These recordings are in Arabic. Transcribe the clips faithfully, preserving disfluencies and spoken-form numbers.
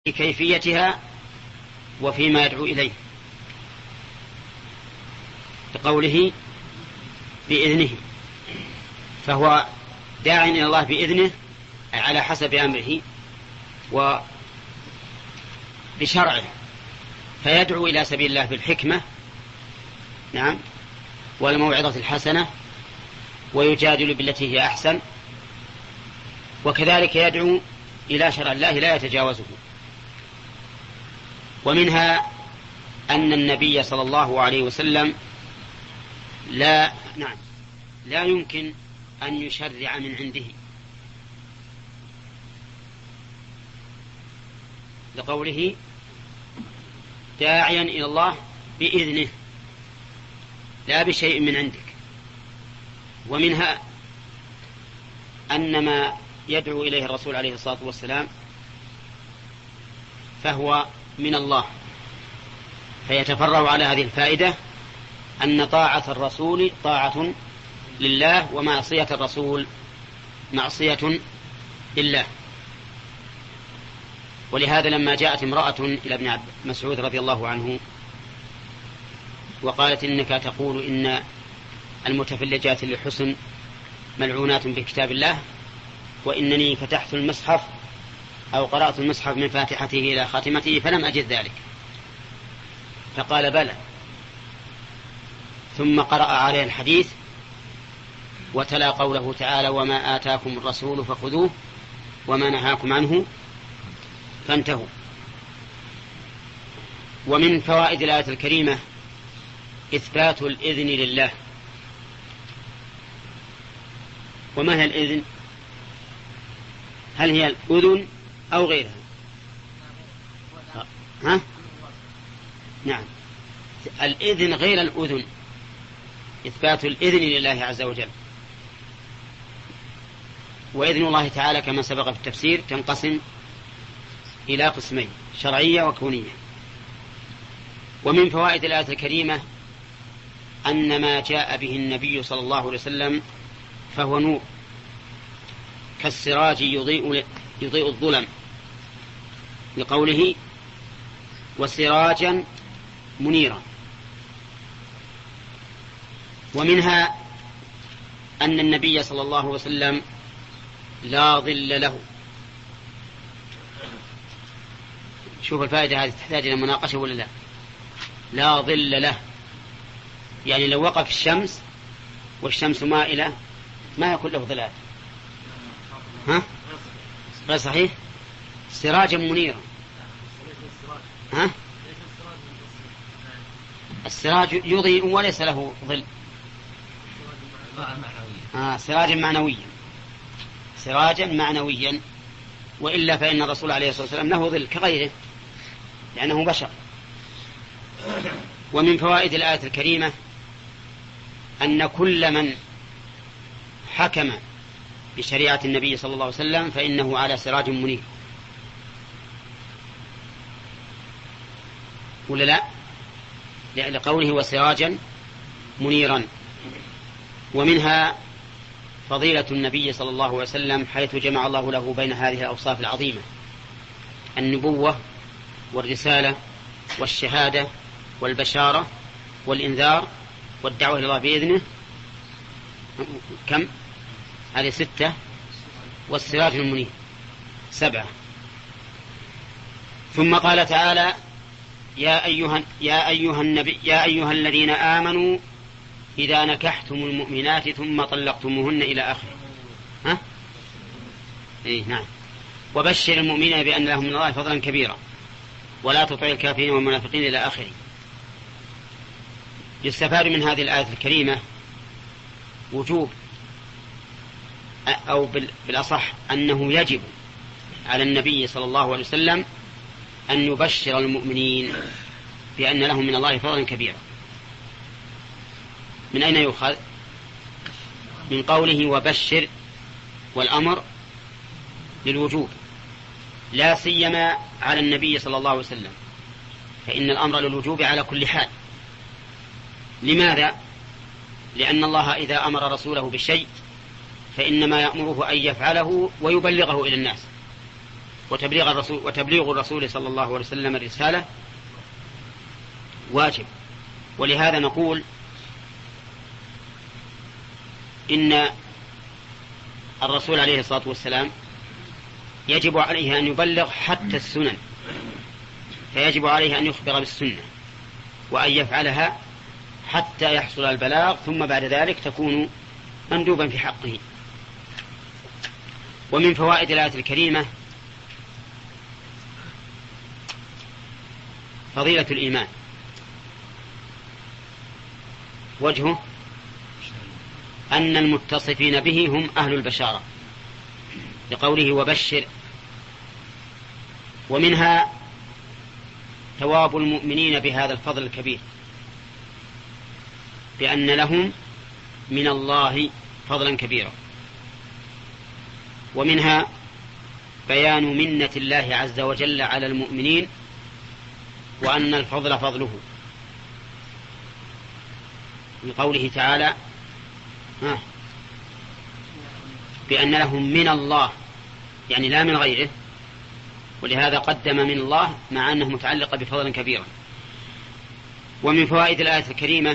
في كيفيتها وفيما يدعو إليه، بقوله بإذنه، فهو داع إلى الله بإذنه على حسب أمره وبشرعه، فيدعو إلى سبيل الله بالحكمة، نعم، والموعظة الحسنة، ويجادل بالتي هي أحسن، وكذلك يدعو إلى شرع الله لا يتجاوزه. ومنها أن النبي صلى الله عليه وسلم لا نعم لا يمكن أن يشرع من عنده، لقوله داعيا إلى الله بإذنه لا بشيء من عندك. ومنها أن ما يدعو إليه الرسول عليه الصلاة والسلام فهو من الله، فيتفرع على هذه الفائدة أن طاعة الرسول طاعة لله، ومعصية الرسول معصية لله. ولهذا لما جاءت امرأة إلى ابن مسعود رضي الله عنه وقالت إنك تقول إن المتفلجات للحسن ملعونات بكتاب الله، وإنني فتحت المصحف أو قرأت المصحف من فاتحته إلى خاتمته فلم أجد ذلك، فقال بلى، ثم قرأ عليه الحديث وتلا قوله تعالى وما آتاكم الرسول فخذوه وما نهاكم عنه فانتهوا. ومن فوائد الآية الكريمة إثبات الإذن لله. وما هي الإذن؟ هل هي الأذن أو غيرها؟ ها؟ نعم، الإذن غير الأذن، إثبات الإذن لله عز وجل. وإذن الله تعالى كما سبق في التفسير تنقسم إلى قسمين، شرعية وكونية. ومن فوائد الآية الكريمة أن ما جاء به النبي صلى الله عليه وسلم فهو نور كالسراج يضيء, يضيء الظلم، لقوله وسراجا منيرا. ومنها أن النبي صلى الله عليه وسلم لا ظل له. شوف الفائدة هذه تحتاج إلى مناقشة ولا لا؟ لا ظل له، يعني لو وقف الشمس والشمس مائلة ما يكون له ظلال، ها؟ غير صحيح؟ سراجا منيرا، ها؟ السراج يضيء وليس له ظل، آه سراجا معنويا، سراجا معنويا، وإلا فإن الرسول عليه الصلاة والسلام له ظل كغيره لأنه بشر. ومن فوائد الآية الكريمة أن كل من حكم بشريعة النبي صلى الله عليه وسلم فإنه على سراج منير، ولا لا؟ لقوله وسراجا منيرا. ومنها فضيلة النبي صلى الله عليه وسلم حيث جمع الله له بين هذه الأوصاف العظيمة: النبوة والرسالة والشهادة والبشارة والإنذار والدعوة إلى الله بإذنه، كم؟ هذه ستة، والسراج المنير سبعة. ثم قال تعالى يا أيها, يا أيها النبي يا أيها الذين آمنوا إذا نكحتم المؤمنات ثم طلقتموهن إلى آخره، ها؟ إيه نعم. وبشر المؤمنين بأن لهم من الله فضلا كبيرا ولا تطع الكافرين والمنافقين إلى آخره. يستفاد من هذه الآية الكريمة وجوب، أو بالأصح أنه يجب على النبي صلى الله عليه وسلم أن يبشر المؤمنين بأن لهم من الله فضلا كبيرا. من أين يؤخذ؟ من قوله وبشر، والأمر للوجوب لا سيما على النبي صلى الله عليه وسلم، فإن الأمر للوجوب على كل حال. لماذا؟ لأن الله إذا أمر رسوله بالشيء فإنما يأمره أن يفعله ويبلغه إلى الناس، وتبليغ الرسول, وتبليغ الرسول صلى الله عليه وسلم الرسالة واجب. ولهذا نقول إن الرسول عليه الصلاة والسلام يجب عليه أن يبلغ حتى السنن، فيجب عليه أن يخبر بالسنة وأن يفعلها حتى يحصل البلاغ، ثم بعد ذلك تكون مندوبا في حقه. ومن فوائد الآية الكريمة فضيلة الإيمان. وجهه أن المتصفين به هم أهل البشارة لقوله وبشر. ومنها ثواب المؤمنين بهذا الفضل الكبير، بأن لهم من الله فضلا كبيرا. ومنها بيان منة الله عز وجل على المؤمنين، وأن الفضل فضله، من قوله تعالى بأن لهم من الله، يعني لا من غيره، ولهذا قدم من الله مع أنه متعلق بفضل كبير. ومن فوائد الآية الكريمة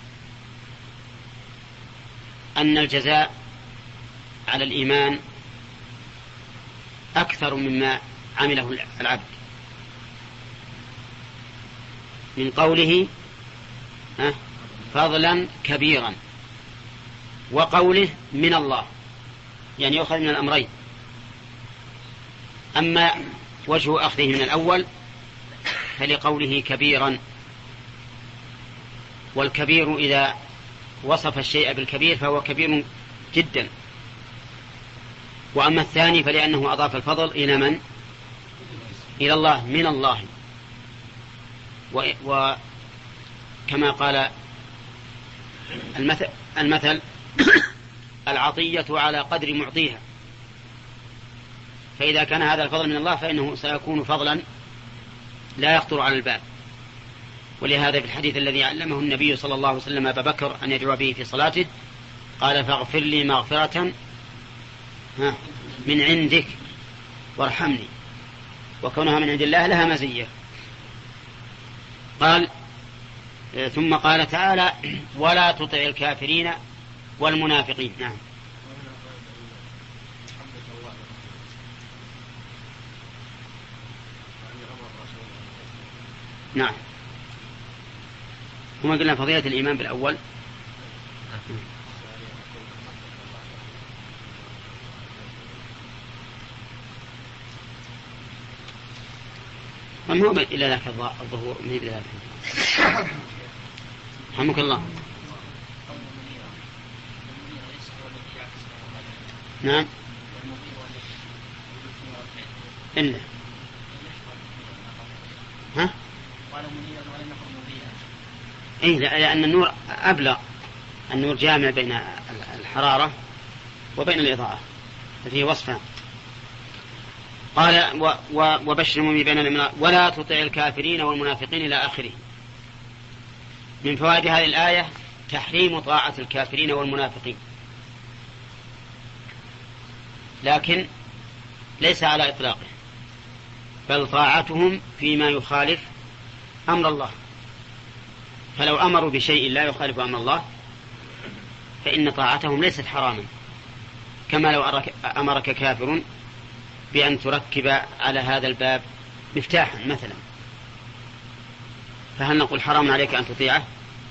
أن الجزاء على الإيمان أكثر مما عمله العبد، من قوله فضلا كبيرا، وقوله من الله، يعني يؤخذ من الأمرين. أما وجه أخذه من الأول فلقوله كبيرا، والكبير إذا وصف الشيء بالكبير فهو كبير جدا. وأما الثاني فلأنه أضاف الفضل إلى من؟ إلى الله، من الله. وكما قال المثل, المثل العطية على قدر معطيها، فإذا كان هذا الفضل من الله فإنه سيكون فضلا لا يخطر على البال. ولهذا في الحديث الذي علمه النبي صلى الله عليه وسلم أبا بكر أن يدعو به في صلاته قال فاغفر لي مغفرة من عندك وارحمني، وكونها من عند الله لها مزية. قال ثم قال تعالى ولا تطع الكافرين والمنافقين. نعم. نعم. هما قلنا فضيلة الإيمان بالأول. وما هو إلا ذاك الظهور من إلى ذاك. رحمك الله. نعم. إلا ها؟ إيه، لأن النور أبلغ، النور جامع بين الحرارة وبين الإضاءة، فيه وصفان. قال و و وبشر المؤمنين بين المنافقين ولا تطع الكافرين والمنافقين إلى آخره. من فوائد هذه الآية تحريم طاعة الكافرين والمنافقين، لكن ليس على إطلاقه، بل طاعتهم فيما يخالف أمر الله. فلو أمروا بشيء لا يخالف أمر الله فإن طاعتهم ليست حراما، كما لو أمرك كافر بأن تركب على هذا الباب مفتاحا مثلا، فهل نقول حرام عليك أن تطيعه؟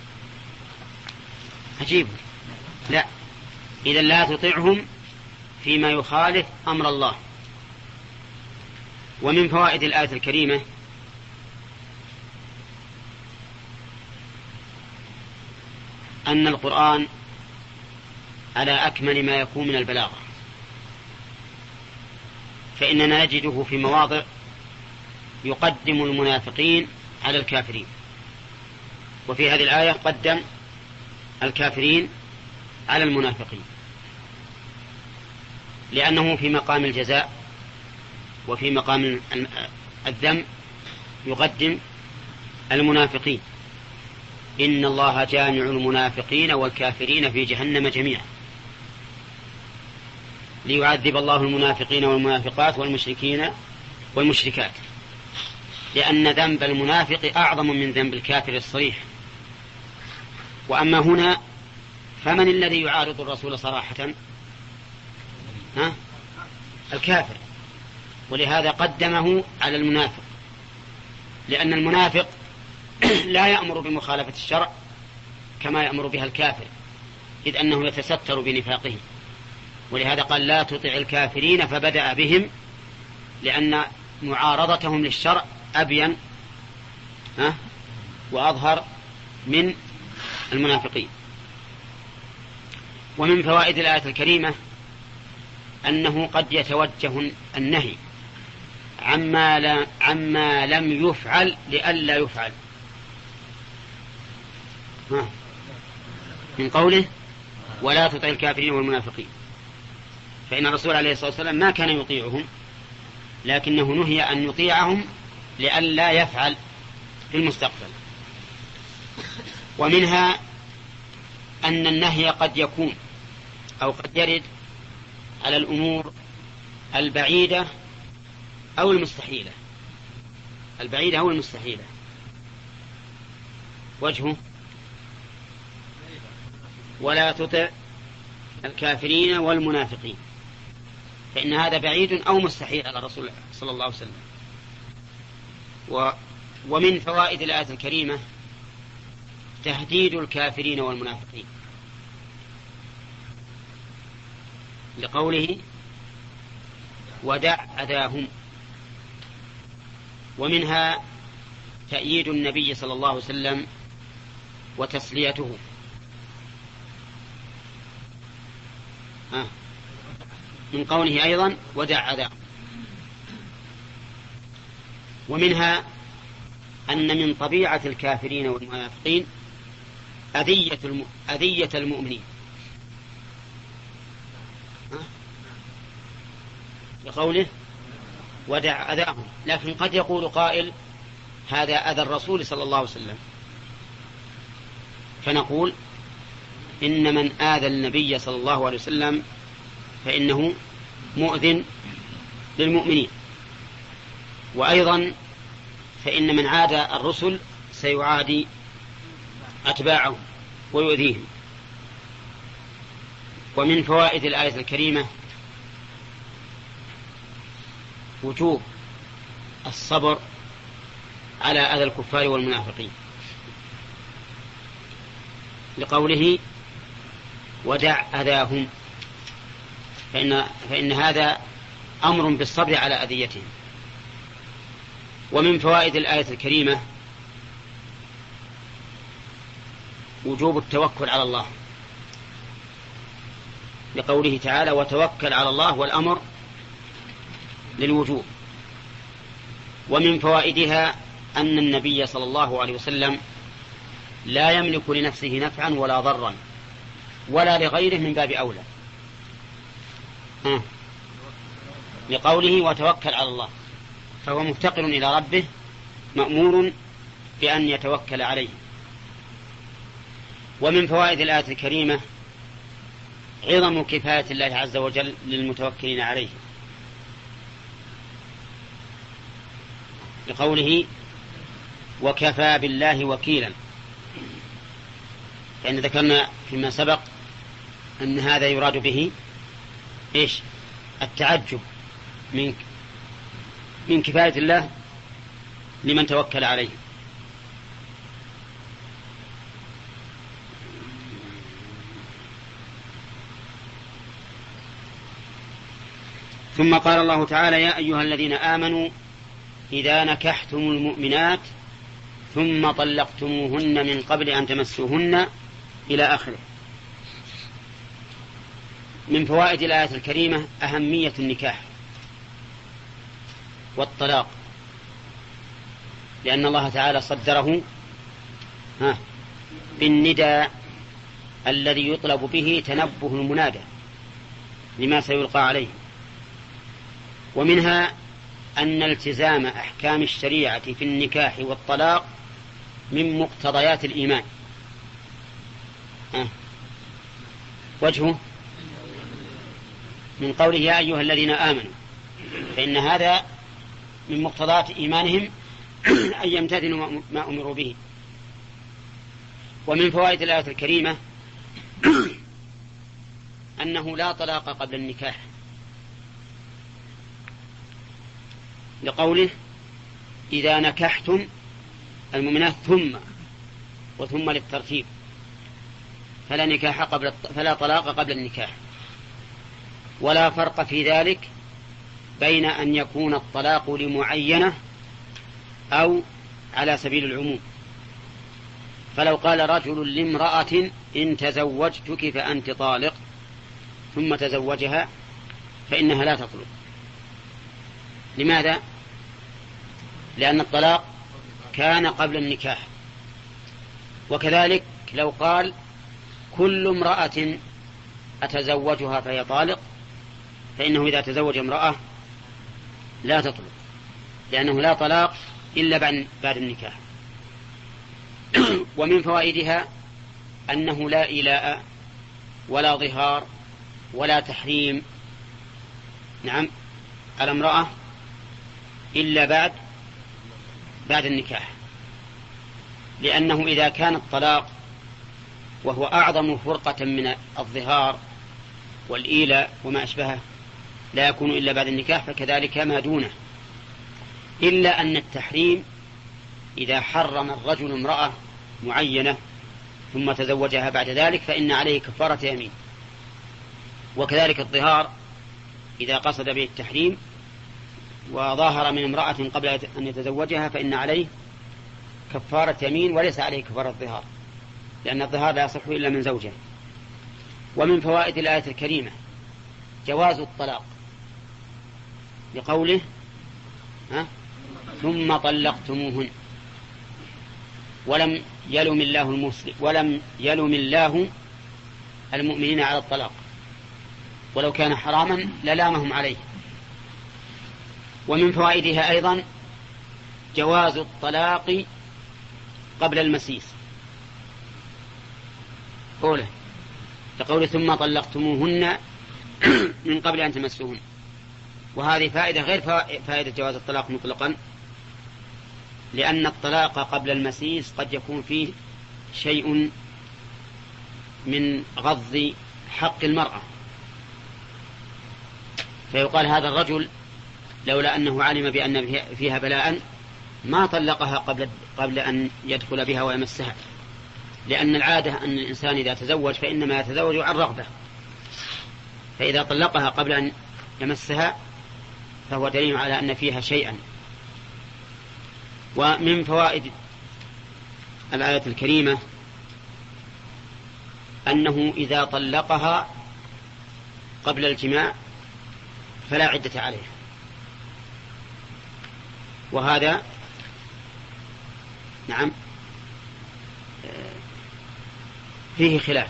عجيب. لا، إذا لا تطيعهم فيما يخالف أمر الله. ومن فوائد الآية الكريمة أن القرآن على أكمل ما يكون من البلاغة، فإننا نجده في مواضع يقدم المنافقين على الكافرين، وفي هذه الآية قدم الكافرين على المنافقين، لأنه في مقام الجزاء وفي مقام الذم يقدم المنافقين. إن الله جامع المنافقين والكافرين في جهنم جميعا، ليعذب الله المنافقين والمنافقات والمشركين والمشركات، لأن ذنب المنافق أعظم من ذنب الكافر الصريح. وأما هنا فمن الذي يعارض الرسول صراحة؟ ها؟ الكافر، ولهذا قدمه على المنافق، لأن المنافق لا يأمر بمخالفة الشرع كما يأمر بها الكافر، إذ أنه يتستر بنفاقه. ولهذا قال لا تطع الكافرين، فبدأ بهم لأن معارضتهم للشرع أبين ها وأظهر من المنافقين. ومن فوائد الآية الكريمة أنه قد يتوجه النهي عما, لا عما لم يفعل لئلا يفعل، ها من قوله ولا تطع الكافرين والمنافقين، فإن الرسول عليه الصلاة والسلام ما كان يطيعهم، لكنه نهي أن يطيعهم لئلا يفعل في المستقبل. ومنها أن النهي قد يكون أو قد يرد على الأمور البعيدة أو المستحيلة، البعيدة أو المستحيلة. وجهه ولا تطع الكافرين والمنافقين، فإن هذا بعيد أو مستحيل على الرسول صلى الله عليه وسلم. و ومن فوائد الآية الكريمة تهديد الكافرين والمنافقين، لقوله ودع أذاهم. ومنها تأييد النبي صلى الله عليه وسلم وتسليته، آه. من قوله أيضا ودع أذاهم. ومنها أن من طبيعة الكافرين والمنافقين أذية, الم... أذية المؤمنين، لقوله ودع أذاهم. لكن قد يقول قائل هذا أذى الرسول صلى الله عليه وسلم، فنقول إن من آذى النبي صلى الله عليه وسلم فإنه مؤذن للمؤمنين، وأيضا فإن من عادى الرسل سيعادي أتباعهم ويؤذيهم. ومن فوائد الآية الكريمة وجوب الصبر على أذى الكفار والمنافقين، لقوله ودع أذاهم، فإن, فإن هذا أمر بالصبر على أذيتهم. ومن فوائد الآية الكريمة وجوب التوكل على الله، لقوله تعالى وتوكل على الله، والأمر للوجوب. ومن فوائدها أن النبي صلى الله عليه وسلم لا يملك لنفسه نفعا ولا ضرا ولا لغيره من باب أولى، لقوله وتوكل على الله، فهو مفتقر إلى ربه مأمور بأن يتوكل عليه. ومن فوائد الآية الكريمة عظم كفاية الله عز وجل للمتوكلين عليه، لقوله وكفى بالله وكيلا، لأن ذكرنا فيما سبق أن هذا يراد به إيش؟ التعجب من من كفاية الله لمن توكل عليه. ثم قال الله تعالى يا أيها الذين آمنوا إذا نكحتم المؤمنات ثم طلقتموهن من قبل أن تمسوهن إلى آخره. من فوائد الآية الكريمة أهمية النكاح والطلاق، لأن الله تعالى صدره ها بالنداء الذي يطلب به تنبه المنادى لما سيلقى عليه. ومنها أن التزام أحكام الشريعة في النكاح والطلاق من مقتضيات الإيمان. أه. وجهه من قوله يا أيها الذين آمنوا، فإن هذا من مقتضيات إيمانهم أن يمتثلوا ما أمروا به. ومن فوائد الآية الكريمة أنه لا طلاق قبل النكاح، لقوله إذا نكحتم المؤمنات ثم وثم للترتيب، فلا نكاح قبل فلا طلاق قبل النكاح. ولا فرق في ذلك بين أن يكون الطلاق لمعينة أو على سبيل العموم. فلو قال رجل لامرأة إن تزوجتك فأنت طالق ثم تزوجها فإنها لا تطلق. لماذا؟ لأن الطلاق كان قبل النكاح. وكذلك لو قال كل امرأة أتزوجها فهي طالق، فإنه إذا تزوج امرأة لا تطلق، لأنه لا طلاق إلا بعد النكاح. ومن فوائدها أنه لا إيلاء ولا ظهار ولا تحريم نعم على امرأة إلا بعد بعد النكاح، لأنه إذا كان الطلاق وهو أعظم فرقة من الظهار والإيلاء وما أشبهه لا يكون إلا بعد النكاح، فكذلك ما دونه. إلا أن التحريم إذا حرم الرجل امرأة معينة ثم تزوجها بعد ذلك فإن عليه كفارة يمين. وكذلك الظهار إذا قصد به التحريم وظاهر من امرأة قبل أن يتزوجها فإن عليه كفارة يمين وليس عليه كفارة الظهار، لأن الظهار لا يصح إلا من زوجه. ومن فوائد الآية الكريمة جواز الطلاق لقوله ها ثم طلقتموهن، ولم يلم الله المسلم ولم يلم الله المؤمنين على الطلاق، ولو كان حراما للامهم عليه. ومن فوائدها أيضا جواز الطلاق قبل المسيس، قوله لقوله ثم طلقتموهن من قبل أن تمسوهن. وهذه فائدة غير فائدة جواز الطلاق مطلقا، لأن الطلاق قبل المسيس قد يكون فيه شيء من غض حق المرأة، فيقال هذا الرجل لولا أنه علم بأن فيها بلاء ما طلقها قبل, قبل أن يدخل بها ويمسها، لأن العادة أن الإنسان إذا تزوج فإنما يتزوج عن رغبة، فإذا طلقها قبل أن يمسها فهو دليل على أن فيها شيئا. ومن فوائد الآية الكريمة أنه إذا طلقها قبل الجماع فلا عدة عليه، وهذا نعم فيه خلاف،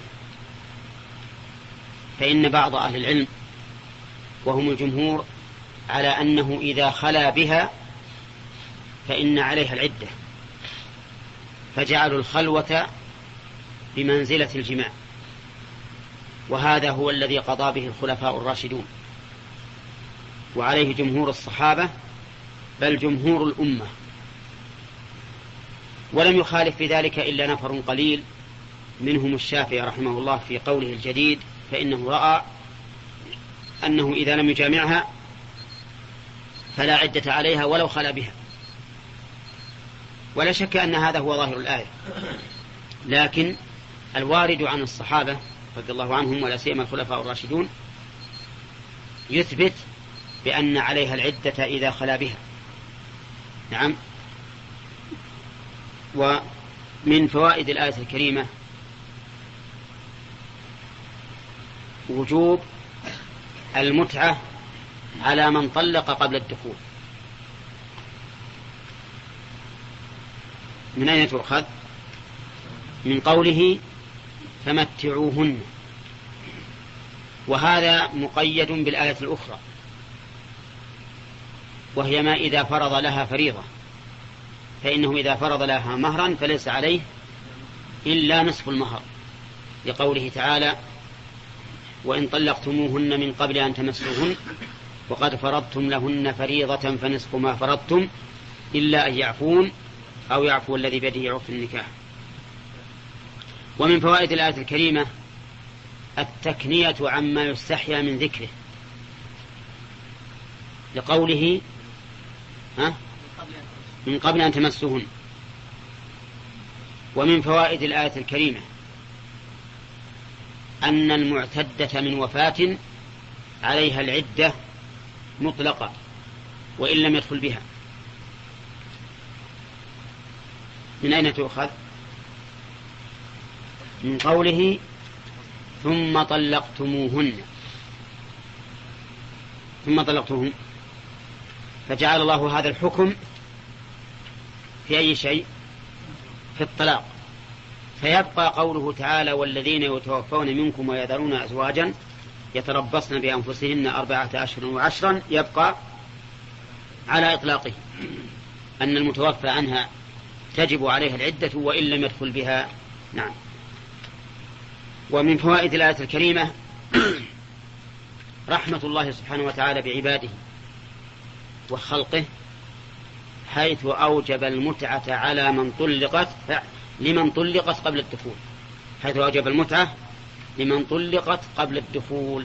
فإن بعض أهل العلم وهم الجمهور على أنه إذا خلا بها فإن عليها العدة، فجعلوا الخلوة بمنزلة الجماع، وهذا هو الذي قضى به الخلفاء الراشدون، وعليه جمهور الصحابة بل جمهور الأمة. ولم يخالف في ذلك إلا نفر قليل منهم الشافعي رحمه الله في قوله الجديد، فإنه رأى أنه إذا لم يجامعها فلا عدة عليها ولو خلا بها. ولا شك أن هذا هو ظاهر الآية، لكن الوارد عن الصحابة رضي الله عنهم ولا سيما الخلفاء الراشدون يثبت بأن عليها العدة إذا خلا بها. نعم. ومن فوائد الآية الكريمة وجوب المتعة على من طلق قبل الدخول. من أين تؤخذ؟ من قوله فمتعوهن، وهذا مقيد بالآية الأخرى وهي ما إذا فرض لها فريضة، فإنه إذا فرض لها مهرا فليس عليه إلا نصف المهر، لقوله تعالى وإن طلقتموهن من قبل أن تمسوهن وقد فرضتم لهن فريضة فنصف ما فرضتم إلا أن يعفون أو يعفو الذي بيده عقد النكاح. ومن فوائد الآية الكريمة التكنية عما يستحيا من ذكره، لقوله ها من قبل أن تمسوهن. ومن فوائد الآية الكريمة أن المعتدة من وفاة عليها العدة مطلقة وإن لم يدخل بها. من أين تؤخذ؟ من قوله ثم طلقتموهن، ثم طلقتموهن، فجعل الله هذا الحكم في أي شيء؟ في الطلاق. فيبقى قوله تعالى والذين يتوفون منكم ويذرون أزواجا يتربصن بأنفسهن أربعة أشهر وعشرا، يبقى على إطلاقه أن المتوفى عنها تجب عليها العدة وإن لم يدخل بها. نعم. ومن فوائد الآية الكريمة رحمة الله سبحانه وتعالى بعباده وخلقه، حيث أوجب المتعة على من طلقت لمن طلقت قبل الدخول، حيث أوجب المتعة لمن طلقت قبل الدخول.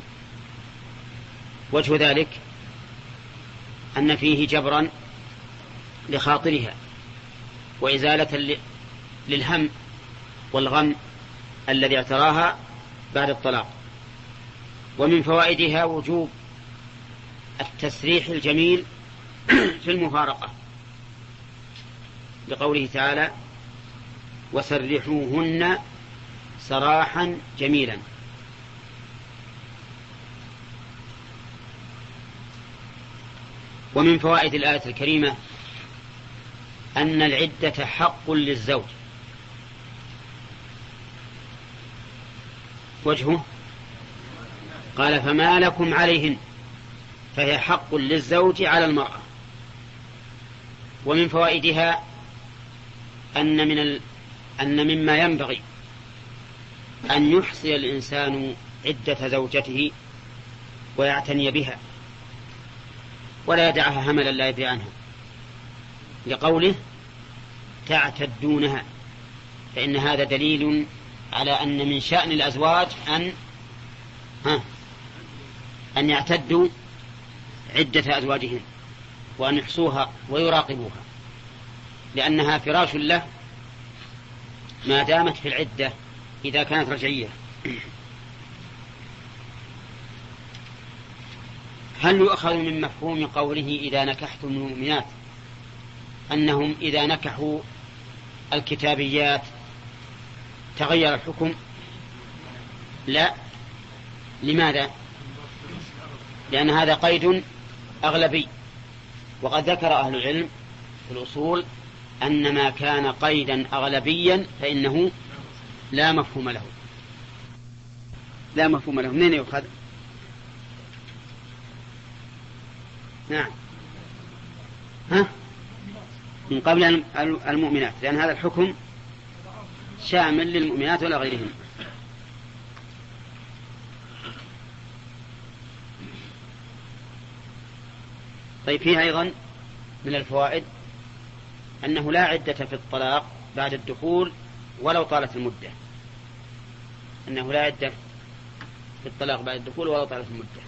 وجه ذلك أن فيه جبرا لخاطرها وإزالة للهم والغم الذي اعتراها بعد الطلاق. ومن فوائدها وجوب التسريح الجميل في المفارقة، لقوله تعالى وسرحوهن سراحا جميلا. ومن فوائد الآية الكريمة أن العدة حق للزوج. وجهه قال فما لكم عليهن، فهي حق للزوج على المرأة. ومن فوائدها أن من ال... أن مما ينبغي أن يحصي الإنسان عدة زوجته ويعتني بها ولا يدعها هملا لا يدري عنها، لقوله تعتدونها، فإن هذا دليل على أن من شأن الأزواج أن ها أن يعتدوا عدة أزواجهم وأن يحصوها ويراقبوها، لأنها فراش له ما دامت في العدة إذا كانت رجعية. هل يؤخذ من مفهوم قوله إذا نكحتم المؤمنات أنهم إذا نكحوا الكتابيات تغير الحكم؟ لا. لماذا؟ لأن هذا قيد أغلبي، وقد ذكر أهل العلم في الأصول أن ما كان قيدا أغلبيا فإنه لا مفهوم له. لا مفهوم له. منين يؤخذ؟ نعم ها من قبل المؤمنات، لأن هذا الحكم شامل للمؤمنات ولا غيرهم. طيب فيها أيضا من الفوائد أنه لا عدة في الطلاق بعد الدخول ولو طالت المدة، أنه لا عدة في الطلاق بعد الدخول ولو طالت المدة،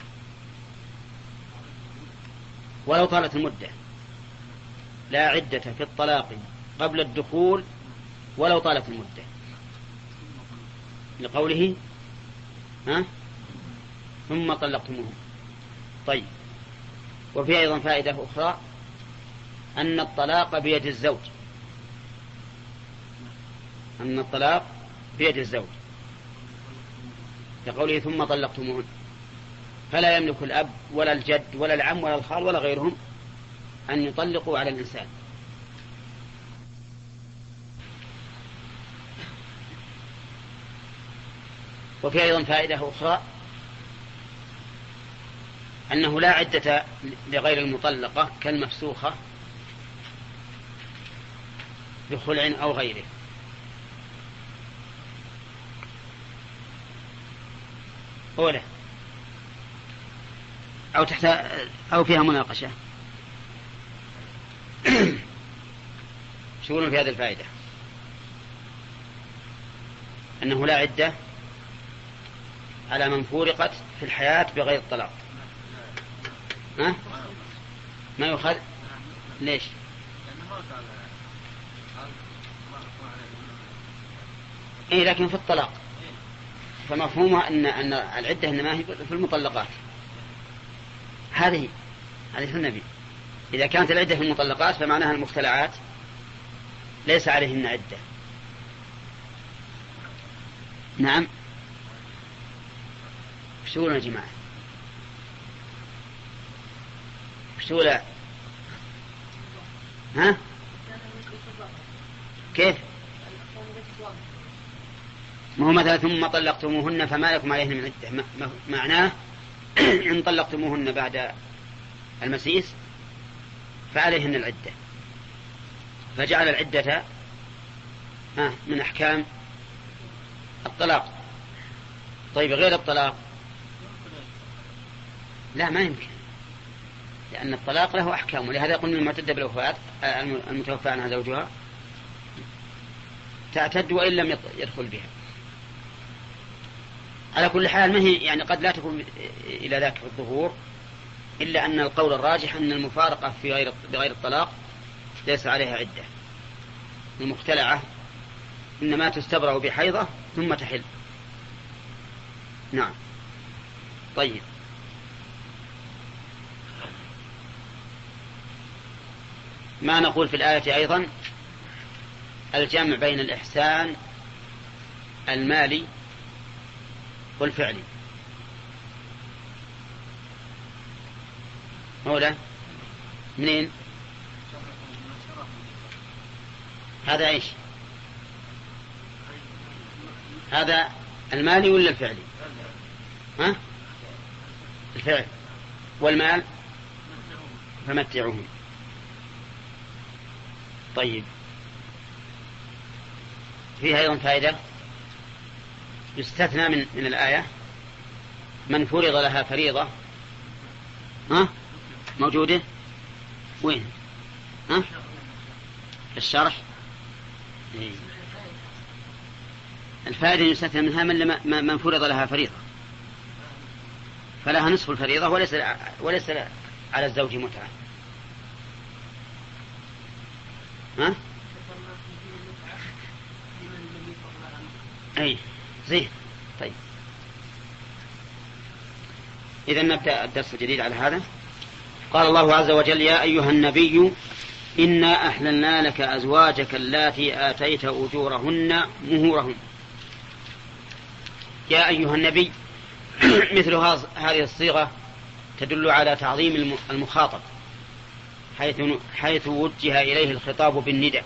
ولو طالت المدة لا عدة في الطلاق قبل الدخول ولو طالت المدة، لقوله ها ثم طلقتموهم. طيب وفي أيضا فائدة أخرى أن الطلاق بيد الزوج، أن الطلاق بيد الزوج، لقوله ثم طلقتموهن، فلا يملك الأب ولا الجد ولا العم ولا الخال ولا غيرهم أن يطلقوا على الإنسان. وفي أيضا فائدة أخرى أنه لا عدة لغير المطلقة كالمفسوخة بخلع أو غيره. أولى أو تحت أو فيها مناقشة. شو في هذه الفائدة؟ أنه لا عدة على من فورقت في الحياة بغير الطلاق. ها؟ ما يؤخذ. ليش؟ إيه لكن في الطلاق فمفهومها أن أن العدة إنما هي في المطلقات. هذه حديث النبي إذا كانت العدة في المطلقات فمعناها المختلعات ليس عليهن عدة. نعم. شو يا جماعة؟ شو لا؟ ها؟ كيف؟ ما هو مثلا ثم طلقتموهن فما لكم عليهن من عدة، معناه إن طلقتموهن بعد المسيس فعليهن العدة، فجعل العدة من أحكام الطلاق. طيب غير الطلاق لا ما يمكن، لأن الطلاق له أحكام، ولهذا قلنا المعتدة بالوفاة المتوفى عنها زوجها تعتد وإن لم يدخل بها. على كل حال ما هي يعني قد لا تكون إلى ذاك الظهور، إلا أن القول الراجح أن المفارقة في غير بغير الطلاق ليس عليها عدة. المختلعة إنما تستبرأ بحيضة ثم تحل. نعم. طيب ما نقول في الآية أيضا الجمع بين الإحسان المالي والفعلي. مولا منين هذا؟ ايش هذا المالي ولا الفعلي؟ ها؟ الفعل. والمال فمتعوهم. طيب فيها أيضا فائدة، يستثنى من, من الآية من فرض لها فريضة. ها؟ موجودة وين؟ ها؟ الشرح. الفائدة يستثنى منها من, من فرض لها فريضة فلها نصف الفريضة وليس, وليس على الزوج متعة. ها؟ أي زين. طيب إذا نبدأ الدرس الجديد على هذا. قال الله عز وجل: يا أيها النبي إنا أحللنا لك أزواجك اللاتي آتيت أجورهن مهورهن. يا أيها النبي مثل هذه الصيغة تدل على تعظيم المخاطب، حيث حيث وجه إليه الخطاب بالنداء.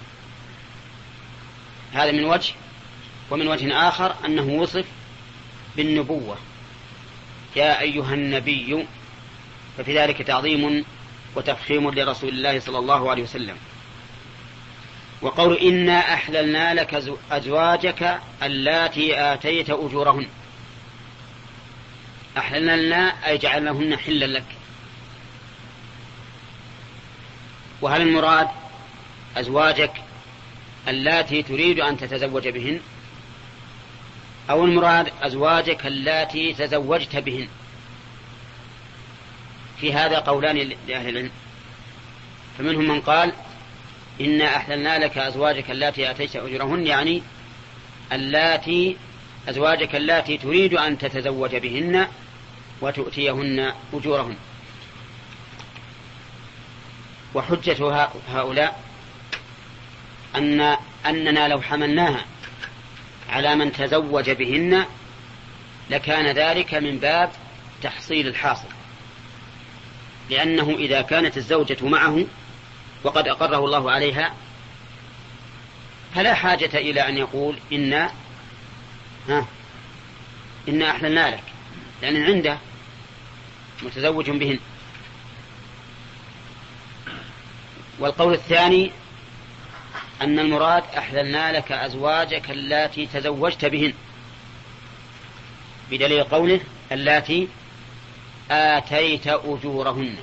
هذا من وجه، ومن وجه آخر أنه وصف بالنبوة يا أيها النبي، ففي ذلك تعظيم وتفخيم لرسول الله صلى الله عليه وسلم. وقول إنا أحللنا لك أزواجك اللاتي آتيت أجورهن، أحللنا لنا أي جعلناهن حلا لك. وهل المراد أزواجك اللاتي تريد أن تتزوج بهن، أو المراد أزواجك اللاتي تزوجت بهن؟ في هذا قولان لأهل العلم، فمنهم من قال إنا أحللنا لك أزواجك اللاتي آتيت أجورهن، يعني اللاتي أزواجك اللاتي تريد أن تتزوج بهن وتؤتيهن أجورهن. وحجة هؤلاء أن أننا لو حملناها على من تزوج بهن لكان ذلك من باب تحصيل الحاصل، لأنه إذا كانت الزوجة معه وقد أقره الله عليها فلا حاجة إلى أن يقول إنا ها إنا أحللنا لك، لأن عنده متزوج بهن. والقول الثاني أن المراد أحللنا لك أزواجك اللاتي تزوجت بهن، بدليل قوله اللاتي آتيت أجورهن.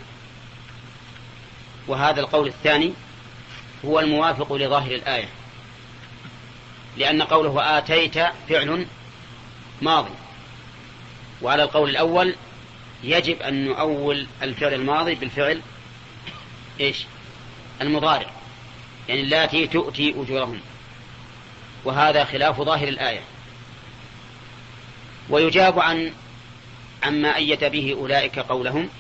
وهذا القول الثاني هو الموافق لظاهر الآية، لأن قوله آتيت فعل ماضي، وعلى القول الأول يجب أن نؤول الفعل الماضي بالفعل إيش المضارع، يعني اللاتي تؤتي أجورهن، وهذا خلاف ظاهر الآية. ويجاب عن عما أيت به أولئك قولهم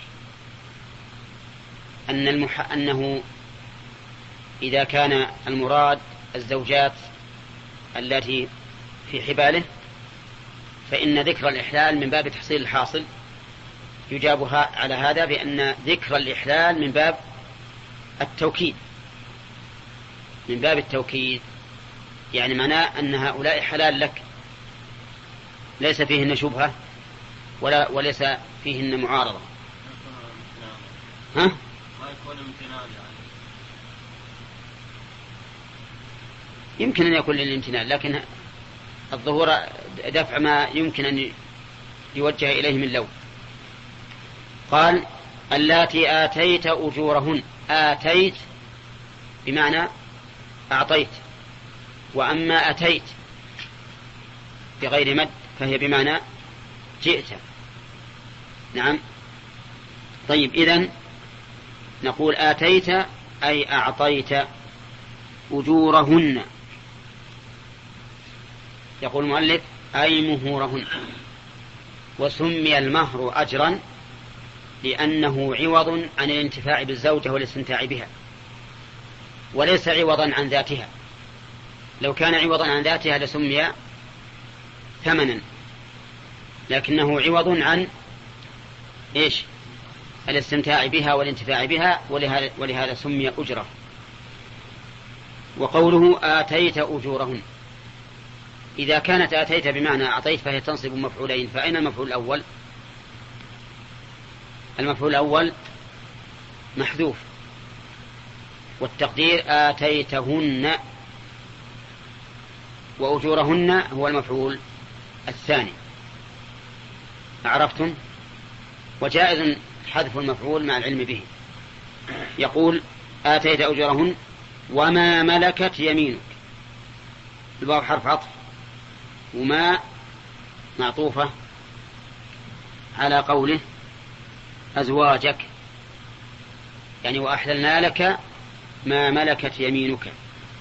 أن المح... أنه إذا كان المراد الزوجات التي في حباله فإن ذكر الإحلال من باب تحصيل الحاصل. يجابها على هذا بأن ذكر الإحلال من باب التوكيد، من باب التوكيد، يعني معناه أن هؤلاء حلال لك، ليس فيهن شبهة ولا وليس فيهن معارضة. ها؟ ما يكون امتنان يعني. يمكن أن يكون للامتنان، لكن الظهور دفع ما يمكن أن يوجه إليه من لو. قال اللاتي آتيت أجورهن. آتيت بمعنى أعطيت، وأما أتيت بغير مد فهي بمعنى جئت. نعم. طيب، إذن نقول آتيت أي أعطيت أجورهن. يقول المؤلف أي مهورهن. وسمي المهر أجرا لأنه عوض عن الانتفاع بالزوجة والاستمتاع بها، وليس عوضا عن ذاتها. لو كان عوضا عن ذاتها لسمي ثمنا، لكنه عوض عن إيش الاستمتاع بها والانتفاع بها، ولهذا, ولهذا سمي أجرة. وقوله آتيت أجورهن، إذا كانت آتيت بمعنى أعطيت فهي تنصب مفعولين، فأين المفعول الأول؟ المفعول الأول محذوف، والتقدير آتيتهن، وأجورهن هو المفعول الثاني. عرفتم؟ وجائز حذف المفعول مع العلم به. يقول آتيت أجورهن وما ملكت يمينك. الواو حرف عطف، وما معطوفة على قوله أزواجك، يعني وأحللنا لك ما ملكت يمينك،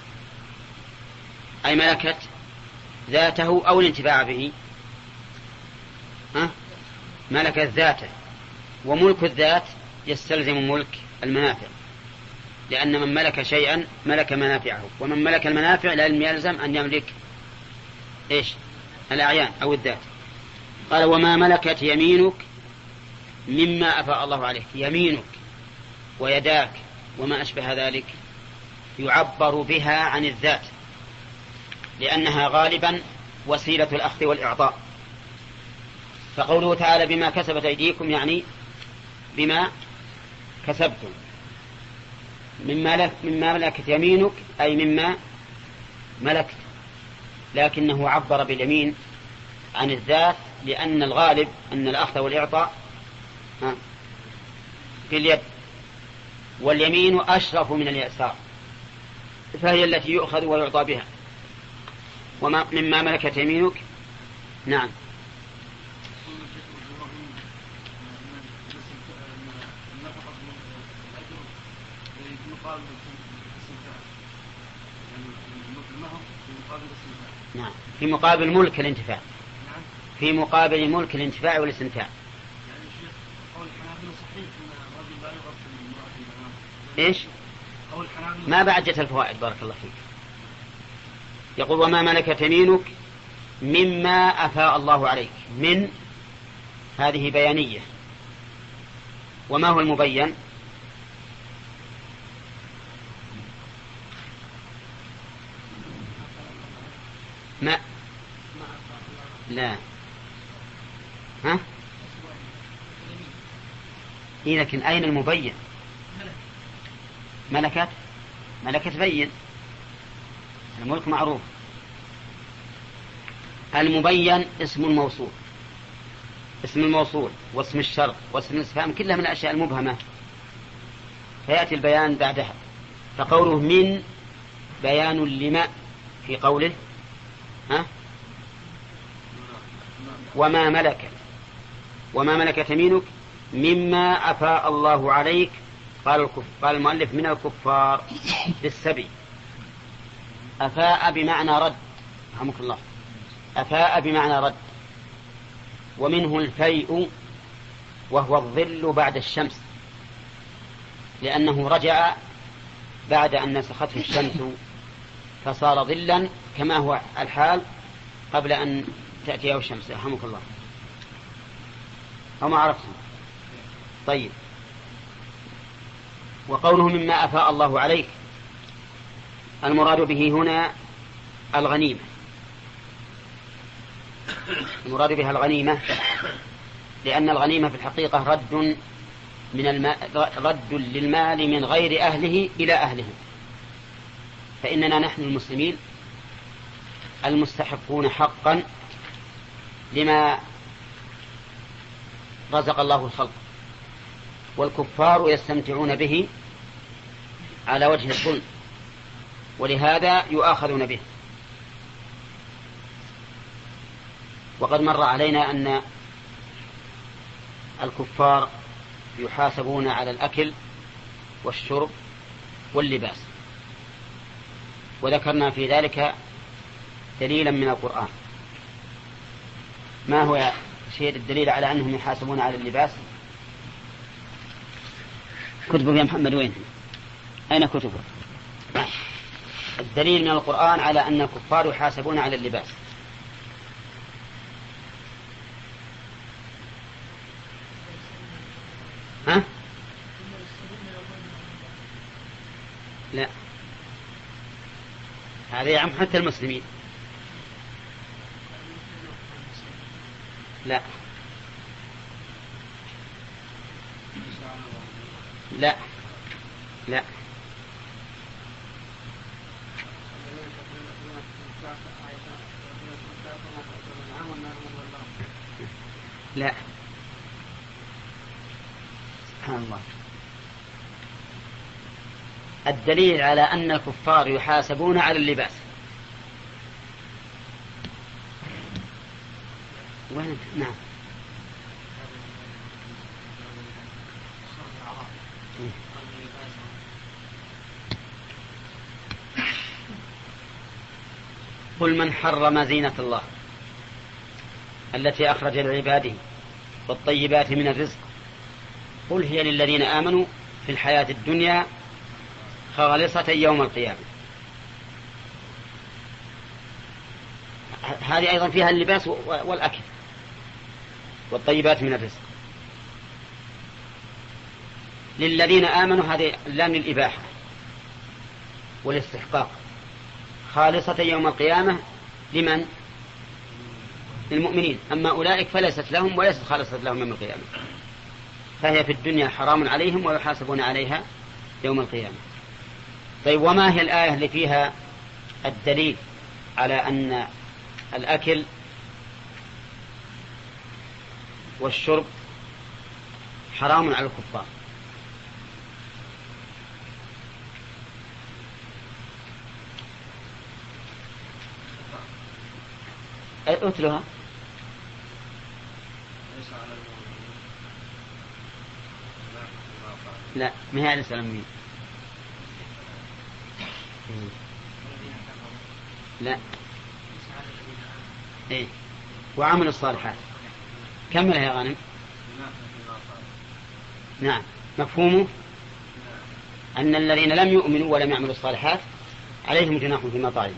أي ملكت ذاته أو الانتفاع به. ها؟ ملكت ذاته، وملك الذات يستلزم ملك المنافع، لأن من ملك شيئا ملك منافعه، ومن ملك المنافع لم يلزم أن يملك إيش الأعيان أو الذات. قال وما ملكت يمينك مما أفاء الله عليك. يمينك ويداك وما أشبه ذلك يعبر بها عن الذات، لأنها غالبا وسيلة الأخذ والإعطاء. فقوله تعالى بما كسبت أيديكم يعني بما كسبتم. مما ملكت يمينك أي مما ملكت، لكنه عبر باليمين عن الذات، لأن الغالب أن الأخذ والإعطاء في اليد، واليمين أشرف من اليسار، فهي التي يؤخذ ويعطى بها. وما مما ملكت يمينك. نعم. نعم، في مقابل ملك الانتفاع، في مقابل ملك الانتفاع والاستمتاع. إيش؟ ما بعجت الفوائد بارك الله فيك. يقول وما ملكت يمينك مما أفاء الله عليك. من هذه بيانية، وما هو المبين؟ ما لا ها إيه، لكن أين المبين؟ ملكت ملكت بين، الملك معروف. المبين اسم الموصول، اسم الموصول واسم الشرط واسم الاستفهام كلها من الأشياء المبهمة، فيأتي البيان بعدها. فقوله من بيان لما في قوله ها وما ملكت وما ملكت يمينك مما أفاء الله عليك. قال, الكف... قال المؤلف من الكفار بالسبي. أفاء بمعنى رد، رحمك الله، أفاء بمعنى رد. ومنه الفيء وهو الظل بعد الشمس، لأنه رجع بعد أن نسخته الشمس فصار ظلا كما هو الحال قبل أن تأتيه الشمس، رحمك الله. أو ما عرفتم؟ طيب. وقوله مما أفاء الله عليك المراد به هنا الغنيمة، المراد بها الغنيمة، لأن الغنيمة في الحقيقة رد من الماء، رد للمال من غير أهله إلى أهله. فإننا نحن المسلمين المستحقون حقا لما رزق الله الخلق، والكفار يستمتعون به على وجه الظلم، ولهذا يؤاخذون به. وقد مر علينا أن الكفار يحاسبون على الأكل والشرب واللباس، وذكرنا في ذلك دليلا من القرآن. ما هو شيء الدليل على أنهم يحاسبون على اللباس؟ كتبه يا محمد وين؟ أين كتبه؟ الدليل من القرآن على أن الكفار يحاسبون على اللباس. ها؟ لا، هذا يعم حتى المسلمين. لا لا لا لا سبحان الله. الدليل على أن الكفار يحاسبون على اللباس. وين؟ نعم. قل من حرم زينة الله التي أخرج لعباده والطيبات من الرزق قل هي للذين آمنوا في الحياة الدنيا خالصة يوم القيامة. هذه أيضا فيها اللباس والأكل والطيبات من الرزق. للذين آمنوا هذه اللام للإباحة والاستحقاق. خالصة يوم القيامة لمن؟ للمؤمنين. أما أولئك فليست لهم وليست خالصة لهم يوم القيامة، فهي في الدنيا حرام عليهم ويحاسبون عليها يوم القيامة. طيب، وما هي الآية اللي فيها الدليل على أن الأكل والشرب حرام على الكفار؟ أتلها. لا، ما هي على السلام. لا. إيه. وعمل الصالحات. كملها يا غانم. نعم، مفهومه أن الذين لم يؤمنوا ولم يعملوا الصالحات عليهم جناح فيما طالب.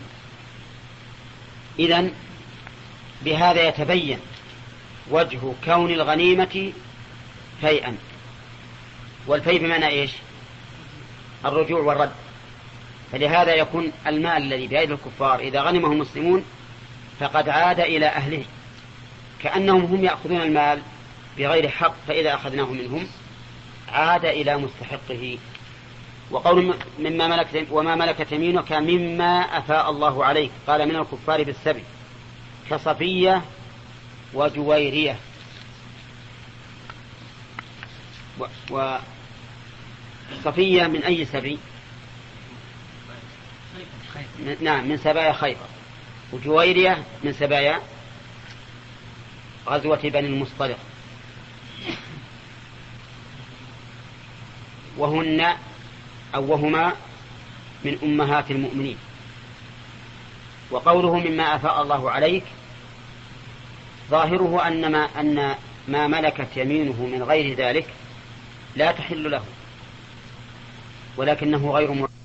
إذن بهذا يتبين وجه كون الغنيمة فيئا، والفيء بمعنى إيش؟ الرجوع والرد. فلهذا يكون المال الذي بأيدي الكفار إذا غنمه المسلمون فقد عاد إلى أهله، كأنهم هم يأخذون المال بغير حق، فإذا أخذناه منهم عاد إلى مستحقه. وقول مما ملكت وما ملكت يمينك مما أفاء الله عليك، قال من الكفار بالسبي كصفية وجويرية وصفية من أي سبي؟ نعم من سبايا خيبر. وجويرية من سبايا غزوة بني المصطلق. وهن أو وهما من أمهات المؤمنين. وقوله مما أفاء الله عليك ظاهره أن ما, أن ما ملكت يمينه من غير ذلك لا تحل له، ولكنه غير مرتد.